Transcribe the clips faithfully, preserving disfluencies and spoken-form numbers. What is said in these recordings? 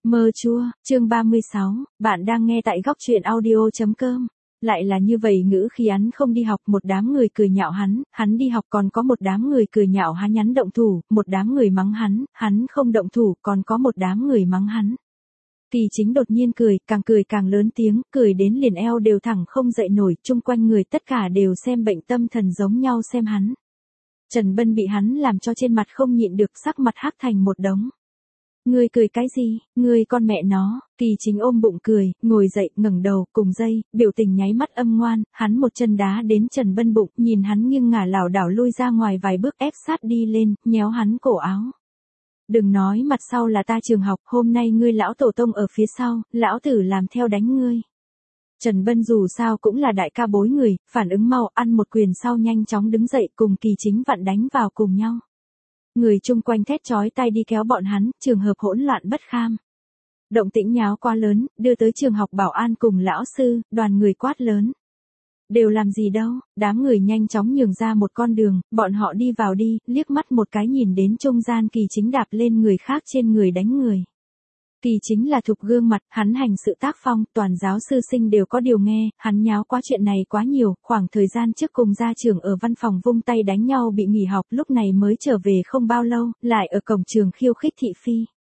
Mơ chua, chương ba mươi sáu, bạn đang nghe tại góc truyện audio chấm com. Lại là như vậy ngữ khi hắn không đi học, một đám người cười nhạo hắn, hắn đi học còn có một đám người cười nhạo hắn nhắn động thủ, một đám người mắng hắn, hắn không động thủ còn có một đám người mắng hắn. Kỳ Chính đột nhiên cười, càng cười càng lớn tiếng, cười đến liền eo đều thẳng không dậy nổi, chung quanh người tất cả đều xem bệnh tâm thần giống nhau xem hắn. Trần Bân bị hắn làm cho trên mặt không nhịn được, sắc mặt hắc thành một đống. Ngươi cười cái gì, ngươi con mẹ nó. Kỳ Chính ôm bụng cười, ngồi dậy, ngẩng đầu, cùng dây, biểu tình nháy mắt âm ngoan, hắn một chân đá đến Trần Bân bụng, nhìn hắn nghiêng ngả lảo đảo lui ra ngoài vài bước, ép sát đi lên, nhéo hắn cổ áo. Đừng nói mặt sau là ta trường học, hôm nay ngươi lão tổ tông ở phía sau, lão tử làm theo đánh ngươi. Trần Bân dù sao cũng là đại ca bối người, phản ứng mau, ăn một quyền sau nhanh chóng đứng dậy cùng Kỳ Chính vặn đánh vào cùng nhau. Người chung quanh thét chói tai đi kéo bọn hắn, trường hợp hỗn loạn bất kham. Động tĩnh nháo quá lớn, đưa tới trường học bảo an cùng lão sư, đoàn người quát lớn. Đều làm gì đâu, đám người nhanh chóng nhường ra một con đường, bọn họ đi vào đi, liếc mắt một cái nhìn đến trung gian Kỳ Chính đạp lên người khác trên người đánh người. Kỳ Chính là thục gương mặt, hắn hành sự tác phong, toàn giáo sư sinh đều có điều nghe, hắn nháo quá chuyện này quá nhiều, khoảng thời gian trước cùng gia trưởng ở văn phòng vung tay đánh nhau bị nghỉ học, lúc này mới trở về không bao lâu, lại ở cổng trường khiêu khích thị phi.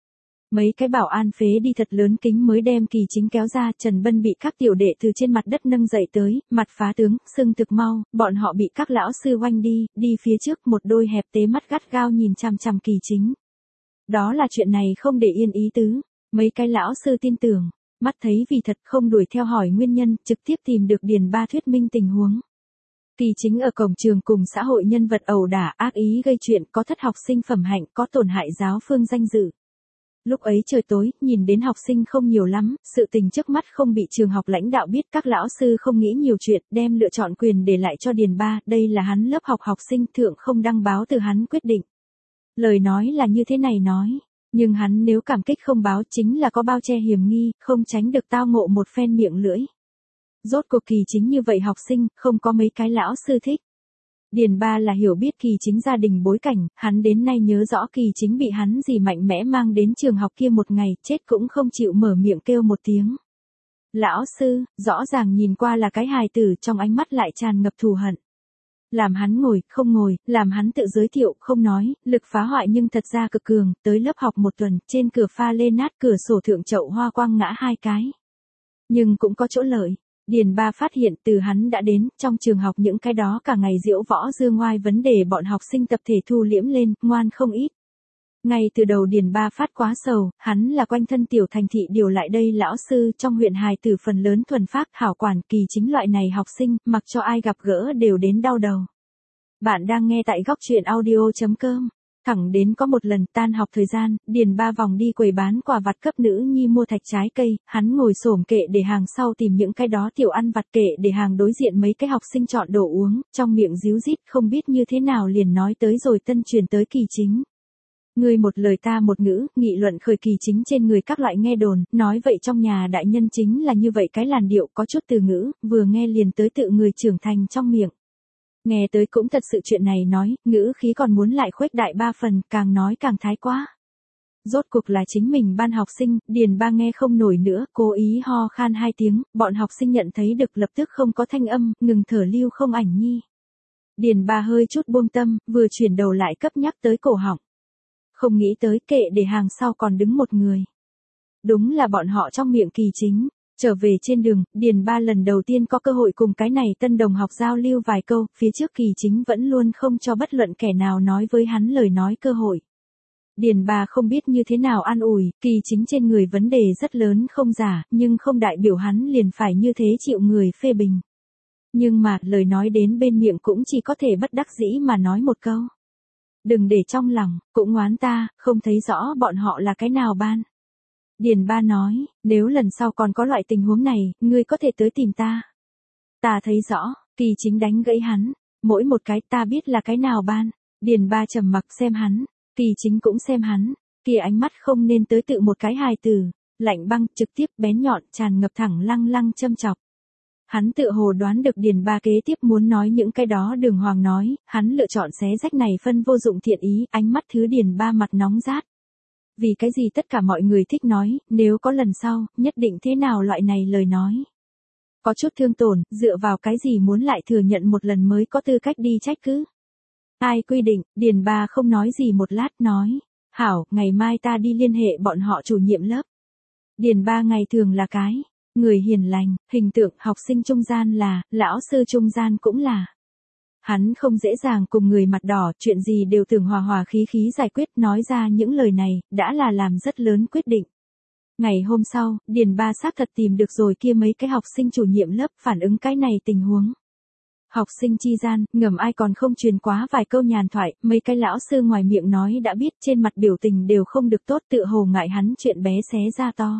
Mấy cái bảo an phế đi thật lớn kính mới đem Kỳ Chính kéo ra, Trần Bân bị các tiểu đệ từ trên mặt đất nâng dậy tới, mặt phá tướng, sưng thực mau, bọn họ bị các lão sư oanh đi, đi phía trước một đôi hẹp tế mắt gắt gao nhìn chằm chằm Kỳ Chính. Đó là chuyện này không để yên ý tứ. Mấy cái lão sư tin tưởng, mắt thấy vì thật không đuổi theo hỏi nguyên nhân, trực tiếp tìm được Điền Ba thuyết minh tình huống. Kỳ Chính ở cổng trường cùng xã hội nhân vật ẩu đả, ác ý gây chuyện, có thất học sinh phẩm hạnh, có tổn hại giáo phương danh dự. Lúc ấy trời tối, nhìn đến học sinh không nhiều lắm, sự tình trước mắt không bị trường học lãnh đạo biết, các lão sư không nghĩ nhiều chuyện, đem lựa chọn quyền để lại cho Điền Ba, đây là hắn lớp học học sinh thượng không đăng báo từ hắn quyết định. Lời nói là như thế này nói. Nhưng hắn nếu cảm kích không báo chính là có bao che hiểm nghi, không tránh được tao ngộ một phen miệng lưỡi. Rốt cuộc Kỳ Chính như vậy học sinh, không có mấy cái lão sư thích. Điền Ba là hiểu biết Kỳ Chính gia đình bối cảnh, hắn đến nay nhớ rõ Kỳ Chính bị hắn gì mạnh mẽ mang đến trường học kia một ngày, chết cũng không chịu mở miệng kêu một tiếng. Lão sư, rõ ràng nhìn qua là cái hài tử, trong ánh mắt lại tràn ngập thù hận. Làm hắn ngồi, không ngồi, làm hắn tự giới thiệu, không nói, lực phá hoại nhưng thật ra cực cường, tới lớp học một tuần, trên cửa pha lê nát, cửa sổ thượng chậu hoa quang ngã hai cái. Nhưng cũng có chỗ lợi, Điền Ba phát hiện từ hắn đã đến, trong trường học những cái đó cả ngày diễu võ dương ngoai vấn đề bọn học sinh tập thể thu liễm lên, ngoan không ít. Ngay từ đầu Điền Ba phát quá sầu, hắn là quanh thân tiểu thành thị điều lại đây lão sư trong huyện hài tử phần lớn thuần phác hảo quản, Kỳ Chính loại này học sinh, mặc cho ai gặp gỡ đều đến đau đầu. Bạn đang nghe tại góc truyện audio chấm com. Thẳng đến có một lần tan học thời gian, Điền Ba vòng đi quầy bán quà vặt cấp nữ nhi mua thạch trái cây, hắn ngồi xổm kệ để hàng sau tìm những cái đó tiểu ăn vặt, kệ để hàng đối diện mấy cái học sinh chọn đồ uống, trong miệng díu dít không biết như thế nào liền nói tới rồi tân truyền tới Kỳ Chính. Ngươi một lời ta một ngữ, nghị luận khởi Kỳ Chính trên người các loại nghe đồn, nói vậy trong nhà đại nhân chính là như vậy cái làn điệu, có chút từ ngữ, vừa nghe liền tới tự người trưởng thành trong miệng. Nghe tới cũng thật sự chuyện này nói, ngữ khí còn muốn lại khuếch đại ba phần, càng nói càng thái quá. Rốt cuộc là chính mình ban học sinh, Điền Ba nghe không nổi nữa, cố ý ho khan hai tiếng, bọn học sinh nhận thấy được lập tức không có thanh âm, ngừng thở lưu không ảnh nhi. Điền Ba hơi chút buông tâm, vừa chuyển đầu lại cấp nhắc tới cổ họng. Không nghĩ tới kệ để hàng sau còn đứng một người. Đúng là bọn họ trong miệng Kỳ Chính. Trở về trên đường, Điền Ba lần đầu tiên có cơ hội cùng cái này tân đồng học giao lưu vài câu, phía trước Kỳ Chính vẫn luôn không cho bất luận kẻ nào nói với hắn lời nói cơ hội. Điền Ba không biết như thế nào an ủi, Kỳ Chính trên người vấn đề rất lớn không giả, nhưng không đại biểu hắn liền phải như thế chịu người phê bình. Nhưng mà, lời nói đến bên miệng cũng chỉ có thể bất đắc dĩ mà nói một câu. Đừng để trong lòng, cũng ngoán ta, không thấy rõ bọn họ là cái nào ban. Điền Ba nói, nếu lần sau còn có loại tình huống này, ngươi có thể tới tìm ta. Ta thấy rõ, Kỳ Chính đánh gãy hắn, mỗi một cái ta biết là cái nào ban. Điền Ba trầm mặc xem hắn, Kỳ Chính cũng xem hắn, kia ánh mắt không nên tới tự một cái hài tử, lạnh băng, trực tiếp, bén nhọn, tràn ngập thẳng lăng lăng châm chọc. Hắn tự hồ đoán được Điền Ba kế tiếp muốn nói những cái đó đường hoàng nói, hắn lựa chọn xé rách này phân vô dụng thiện ý, ánh mắt thứ Điền Ba mặt nóng rát. Vì cái gì tất cả mọi người thích nói, nếu có lần sau, nhất định thế nào loại này lời nói. Có chút thương tổn, dựa vào cái gì muốn lại thừa nhận một lần mới có tư cách đi trách cứ. Ai quy định, Điền Ba không nói gì một lát nói. Hảo, ngày mai ta đi liên hệ bọn họ chủ nhiệm lớp. Điền Ba ngày thường là cái người hiền lành, hình tượng học sinh trung gian là, lão sư trung gian cũng là. Hắn không dễ dàng cùng người mặt đỏ, chuyện gì đều tưởng hòa hòa khí khí giải quyết, nói ra những lời này, đã là làm rất lớn quyết định. Ngày hôm sau, Điền Ba xác thật tìm được rồi kia mấy cái học sinh chủ nhiệm lớp phản ứng cái này tình huống. Học sinh chi gian, ngầm ai còn không truyền quá vài câu nhàn thoại, mấy cái lão sư ngoài miệng nói đã biết, trên mặt biểu tình đều không được tốt, tựa hồ ngại hắn chuyện bé xé ra to.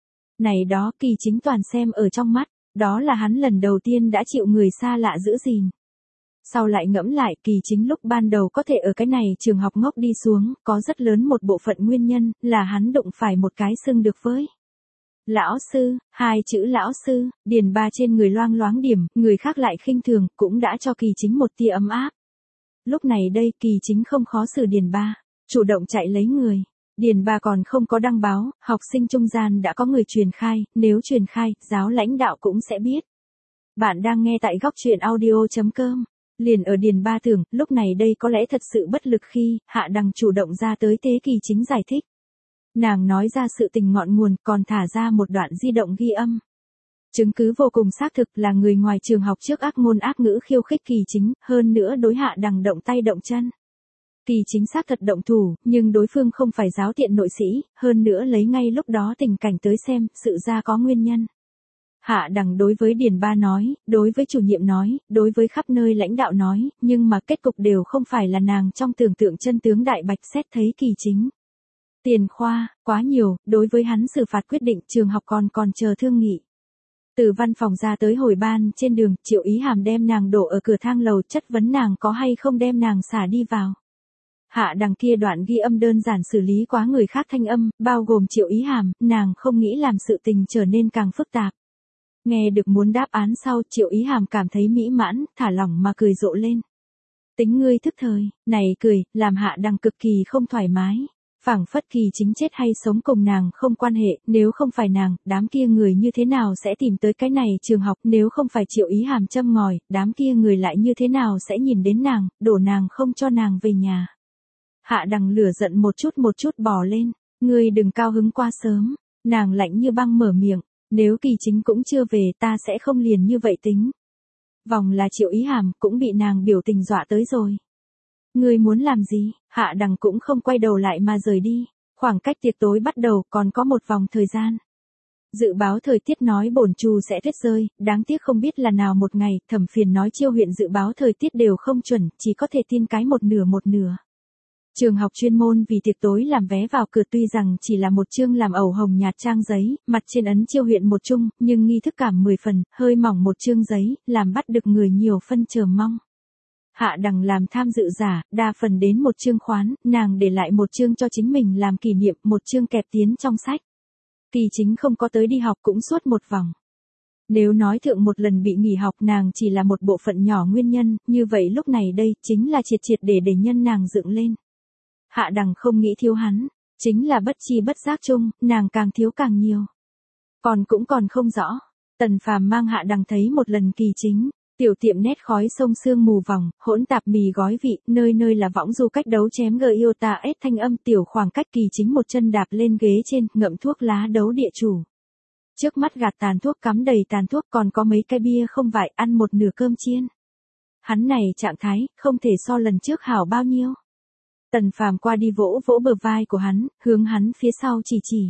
Này đó, Kỳ Chính toàn xem ở trong mắt, đó là hắn lần đầu tiên đã chịu người xa lạ giữ gìn. Sau lại ngẫm lại, Kỳ Chính lúc ban đầu có thể ở cái này trường học ngốc đi xuống, có rất lớn một bộ phận nguyên nhân, là hắn đụng phải một cái xưng được với. Lão sư, hai chữ lão sư, Điền Ba trên người loang loáng điểm, người khác lại khinh thường, cũng đã cho Kỳ Chính một tia ấm áp. Lúc này đây, Kỳ Chính không khó xử Điền Ba, chủ động chạy lấy người. Điền Ba còn không có đăng báo, học sinh trung gian đã có người truyền khai, nếu truyền khai, giáo lãnh đạo cũng sẽ biết. Bạn đang nghe tại góc truyện audio chấm com. Liền ở Điền Ba tưởng, lúc này đây có lẽ thật sự bất lực khi, Hạ Đằng chủ động ra tới thế Kỳ Chính giải thích. Nàng nói ra sự tình ngọn nguồn, còn thả ra một đoạn di động ghi âm. Chứng cứ vô cùng xác thực là người ngoài trường học trước ác ngôn ác ngữ khiêu khích Kỳ Chính, hơn nữa đối Hạ Đằng động tay động chân. Kỳ Chính xác thật động thủ, nhưng đối phương không phải giáo tiện nội sĩ, hơn nữa lấy ngay lúc đó tình cảnh tới xem, sự ra có nguyên nhân. Hạ Đằng đối với Điền Ba nói, đối với chủ nhiệm nói, đối với khắp nơi lãnh đạo nói, nhưng mà kết cục đều không phải là nàng trong tưởng tượng chân tướng đại bạch xét thấy Kỳ Chính. Tiền khoa, quá nhiều, đối với hắn xử phạt quyết định trường học còn còn chờ thương nghị. Từ văn phòng ra tới hồi ban, trên đường, Triệu Ý Hàm đem nàng đổ ở cửa thang lầu chất vấn nàng có hay không đem nàng xả đi vào. Hạ Đằng kia đoạn ghi âm đơn giản xử lý quá người khác thanh âm, bao gồm Triệu Ý Hàm, nàng không nghĩ làm sự tình trở nên càng phức tạp. Nghe được muốn đáp án sau, Triệu Ý Hàm cảm thấy mỹ mãn, thả lỏng mà cười rộ lên. Tính ngươi thức thời, này cười, làm Hạ Đằng cực kỳ không thoải mái. Phảng phất Kỳ Chính chết hay sống cùng nàng không quan hệ, nếu không phải nàng, đám kia người như thế nào sẽ tìm tới cái này trường học, nếu không phải Triệu Ý Hàm châm ngòi, đám kia người lại như thế nào sẽ nhìn đến nàng, đổ nàng không cho nàng về nhà. Hạ Đằng lửa giận một chút một chút bò lên, ngươi đừng cao hứng quá sớm, nàng lạnh như băng mở miệng, nếu Kỳ Chính cũng chưa về ta sẽ không liền như vậy tính. Vòng là Triệu Ý Hàm cũng bị nàng biểu tình dọa tới rồi. Ngươi muốn làm gì? Hạ Đằng cũng không quay đầu lại mà rời đi. Khoảng cách tiệc tối bắt đầu còn có một vòng thời gian. Dự báo thời tiết nói bổn trù sẽ tuyết rơi, đáng tiếc không biết là nào một ngày, Thẩm Phiền nói Chiêu huyện dự báo thời tiết đều không chuẩn, chỉ có thể tin cái một nửa một nửa. Trường học chuyên môn vì tiệc tối làm vé vào cửa tuy rằng chỉ là một chương làm ẩu hồng nhạt trang giấy, mặt trên ấn Chiêu huyện một chung, nhưng nghi thức cảm mười phần, hơi mỏng một chương giấy, làm bắt được người nhiều phân chờ mong. Hạ Đằng làm tham dự giả, đa phần đến một chương khoán, nàng để lại một chương cho chính mình làm kỷ niệm, một chương kẹp tiến trong sách. Kỳ Chính không có tới đi học cũng suốt một vòng. Nếu nói thượng một lần bị nghỉ học nàng chỉ là một bộ phận nhỏ nguyên nhân, như vậy lúc này đây chính là triệt triệt để để nhân nàng dựng lên. Hạ Đằng không nghĩ thiếu hắn, chính là bất chi bất giác chung, nàng càng thiếu càng nhiều. Còn cũng còn không rõ, Tần Phàm mang Hạ Đằng thấy một lần Kỳ Chính. Tiểu tiệm nét khói sông sương mù vòng, hỗn tạp mì gói vị, nơi nơi là võng du cách đấu chém gờ yêu ta ết thanh âm tiểu khoảng cách Kỳ Chính một chân đạp lên ghế trên, ngậm thuốc lá đấu địa chủ. Trước mắt gạt tàn thuốc cắm đầy tàn thuốc còn có mấy cái bia không vải ăn một nửa cơm chiên. Hắn này trạng thái, không thể so lần trước hảo bao nhiêu. Tần Phàm qua đi vỗ vỗ bờ vai của hắn, hướng hắn phía sau chỉ chỉ.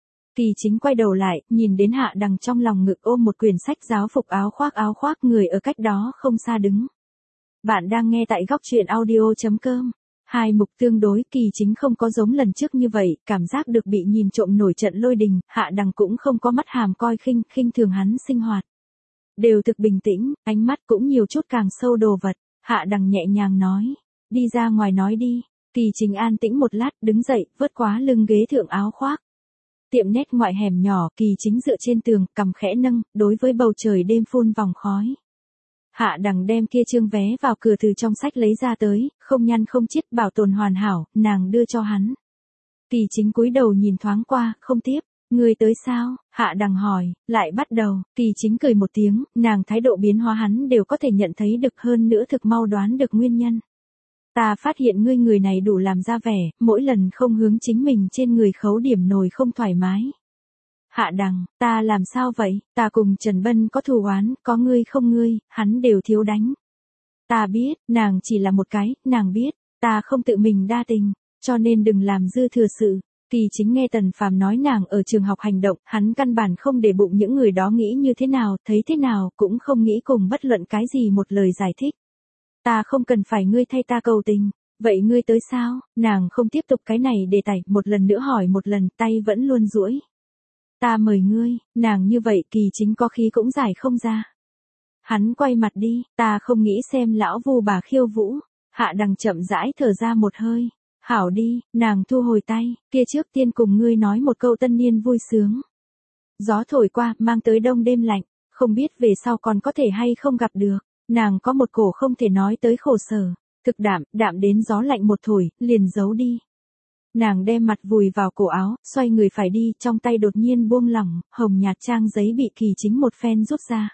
Kỳ Chính quay đầu lại, nhìn đến Hạ Đằng trong lòng ngực ôm một quyển sách giáo phục áo khoác áo khoác người ở cách đó không xa đứng. Bạn đang nghe tại góc truyện audio chấm com. Hai mục tương đối, Kỳ Chính không có giống lần trước như vậy, cảm giác được bị nhìn trộm nổi trận lôi đình, Hạ Đằng cũng không có mắt hàm coi khinh, khinh thường hắn sinh hoạt. Đều thực bình tĩnh, ánh mắt cũng nhiều chút càng sâu đồ vật, Hạ Đằng nhẹ nhàng nói, đi ra ngoài nói đi. Kỳ Chính an tĩnh một lát, đứng dậy, vớt quá lưng ghế thượng áo khoác. Tiệm nét ngoại hẻm nhỏ, Kỳ Chính dựa trên tường, cằm khẽ nâng, đối với bầu trời đêm phun vòng khói. Hạ Đằng đem kia chương vé vào cửa từ trong sách lấy ra tới, không nhăn không chiết bảo tồn hoàn hảo, nàng đưa cho hắn. Kỳ Chính cúi đầu nhìn thoáng qua, không tiếp. Ngươi tới sao? Hạ Đằng hỏi, lại bắt đầu. Kỳ Chính cười một tiếng, nàng thái độ biến hóa hắn đều có thể nhận thấy được, hơn nữa thực mau đoán được nguyên nhân. Ta phát hiện ngươi người này đủ làm ra vẻ, mỗi lần không hướng chính mình trên người khấu điểm nồi không thoải mái. Hạ Đằng, ta làm sao vậy? Ta cùng Trần Bân có thù oán, có ngươi không ngươi, hắn đều thiếu đánh. Ta biết, nàng chỉ là một cái, nàng biết, ta không tự mình đa tình, cho nên đừng làm dư thừa sự. Kỳ Chính nghe Tần Phàm nói nàng ở trường học hành động, hắn căn bản không để bụng những người đó nghĩ như thế nào, thấy thế nào, cũng không nghĩ cùng bất luận cái gì một lời giải thích. Ta không cần phải ngươi thay ta cầu tình, vậy ngươi tới sao? Nàng không tiếp tục cái này đề tài, một lần nữa hỏi một lần, tay vẫn luôn duỗi. Ta mời ngươi, nàng như vậy Kỳ Chính có khí cũng giải không ra. Hắn quay mặt đi, ta không nghĩ xem lão Vu bà khiêu vũ. Hạ Đằng chậm rãi thở ra một hơi. Hảo đi, nàng thu hồi tay, kia trước tiên cùng ngươi nói một câu tân niên vui sướng. Gió thổi qua, mang tới đông đêm lạnh, không biết về sau còn có thể hay không gặp được. Nàng có một cổ không thể nói tới khổ sở, thực đạm, đạm đến gió lạnh một thổi, liền giấu đi. Nàng đem mặt vùi vào cổ áo, xoay người phải đi, trong tay đột nhiên buông lỏng, hồng nhạt trang giấy bị Kỳ Chính một phen rút ra.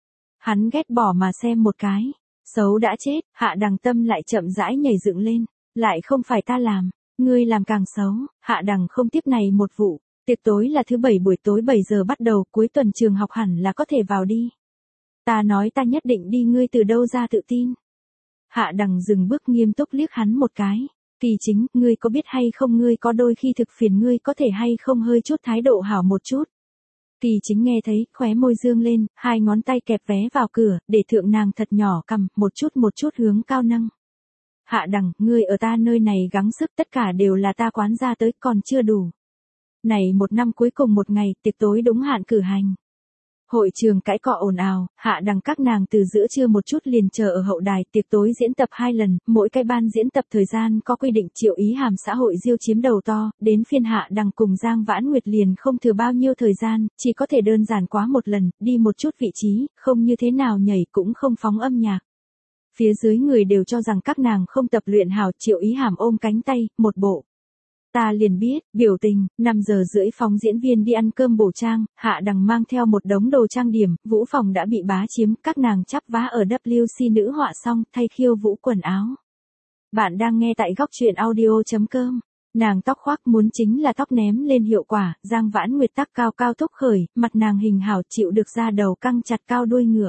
Hắn ghét bỏ mà xem một cái, xấu đã chết, Hạ Đằng tâm lại chậm rãi nhảy dựng lên, lại không phải ta làm, ngươi làm càng xấu. Hạ Đằng không tiếp này một vụ, tiệc tối là thứ bảy buổi tối bảy giờ bắt đầu, cuối tuần trường học hẳn là có thể vào đi. Ta nói ta nhất định đi, ngươi từ đâu ra tự tin? Hạ Đằng dừng bước nghiêm túc liếc hắn một cái. Kỳ Chính, ngươi có biết hay không, ngươi có đôi khi thực phiền, ngươi có thể hay không hơi chút thái độ hảo một chút. Kỳ Chính nghe thấy, khóe môi dương lên, hai ngón tay kẹp vé vào cửa, để thượng nàng thật nhỏ cầm, một chút một chút hướng cao nâng. Hạ Đằng, ngươi ở ta nơi này gắng sức, tất cả đều là ta quán ra tới, còn chưa đủ. Này một năm cuối cùng một ngày, tiệc tối đúng hạn cử hành. Hội trường cãi cọ ồn ào, Hạ Đằng các nàng từ giữa trưa một chút liền chờ ở hậu đài, tiệc tối diễn tập hai lần, mỗi cái ban diễn tập thời gian có quy định. Triệu Ý Hàm xã hội diêu chiếm đầu to, đến phiên Hạ Đằng cùng Giang Vãn Nguyệt liền không thừa bao nhiêu thời gian, chỉ có thể đơn giản quá một lần, đi một chút vị trí, không như thế nào nhảy cũng không phóng âm nhạc. Phía dưới người đều cho rằng các nàng không tập luyện hảo. Triệu Ý Hàm ôm cánh tay, một bộ. Ta liền biết, biểu tình. Năm giờ rưỡi phóng diễn viên đi ăn cơm bổ trang, Hạ Đằng mang theo một đống đồ trang điểm, vũ phòng đã bị bá chiếm, các nàng chắp vá ở W C nữ họa xong, thay khiêu vũ quần áo. Bạn đang nghe tại góc truyện audio chấm com. Nàng tóc khoác muốn chính là tóc ném lên hiệu quả, Giang Vãn Nguyệt tóc cao cao thúc khởi, mặt nàng hình hảo chịu được ra đầu căng chặt cao đuôi ngựa.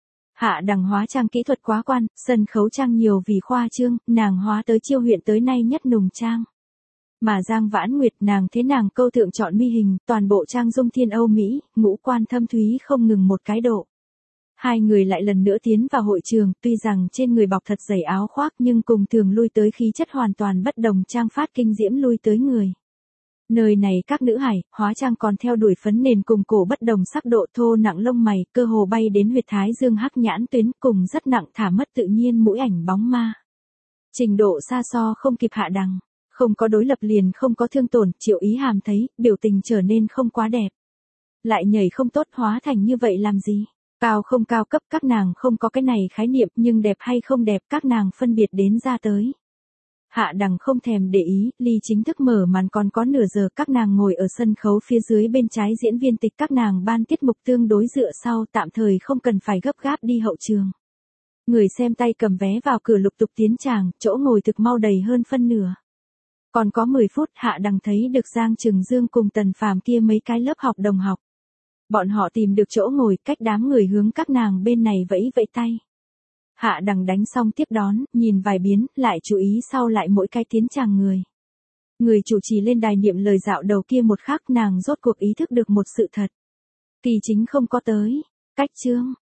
Hạ Đằng hóa trang kỹ thuật quá quan, sân khấu trang nhiều vì khoa trương, nàng hóa tới chiêu huyện tới nay nhất nùng trang. Mà Giang Vãn Nguyệt nàng thế nàng câu thượng chọn mi hình, toàn bộ trang dung thiên Âu Mỹ, ngũ quan thâm thúy không ngừng một cái độ. Hai người lại lần nữa tiến vào hội trường, tuy rằng trên người bọc thật dày áo khoác nhưng cùng thường lui tới khí chất hoàn toàn bất đồng, trang phát kinh diễm lui tới người. Nơi này các nữ hải, hóa trang còn theo đuổi phấn nền cùng cổ bất đồng sắc độ, thô nặng lông mày, cơ hồ bay đến huyệt thái dương hắc nhãn tuyến, cùng rất nặng thả mất tự nhiên mũi ảnh bóng ma. Trình độ xa so không kịp Hạ Đằng, không có đối lập liền không có thương tổn. Triệu Ý Hàm thấy, biểu tình trở nên không quá đẹp. Lại nhảy không tốt, hóa thành như vậy làm gì? Cao không cao cấp các nàng không có cái này khái niệm, nhưng đẹp hay không đẹp các nàng phân biệt đến ra tới. Hạ Đằng không thèm để ý, ly chính thức mở màn còn có nửa giờ, các nàng ngồi ở sân khấu phía dưới bên trái diễn viên tịch, các nàng ban tiết mục tương đối dựa sau, tạm thời không cần phải gấp gáp đi hậu trường. Người xem tay cầm vé vào cửa lục tục tiến tràng, chỗ ngồi thực mau đầy hơn phân nửa. Còn có mười phút, Hạ Đằng thấy được Giang Trừng Dương cùng Tần Phàm kia mấy cái lớp học đồng học. Bọn họ tìm được chỗ ngồi, cách đám người hướng các nàng bên này vẫy vẫy tay. Hạ Đằng đánh xong tiếp đón, nhìn vài biến, lại chú ý sau lại mỗi cái tiến tràng người. Người chủ trì lên đài niệm lời dạo đầu kia một khắc, nàng rốt cuộc ý thức được một sự thật. Kỳ Chính không có tới. Cách chương,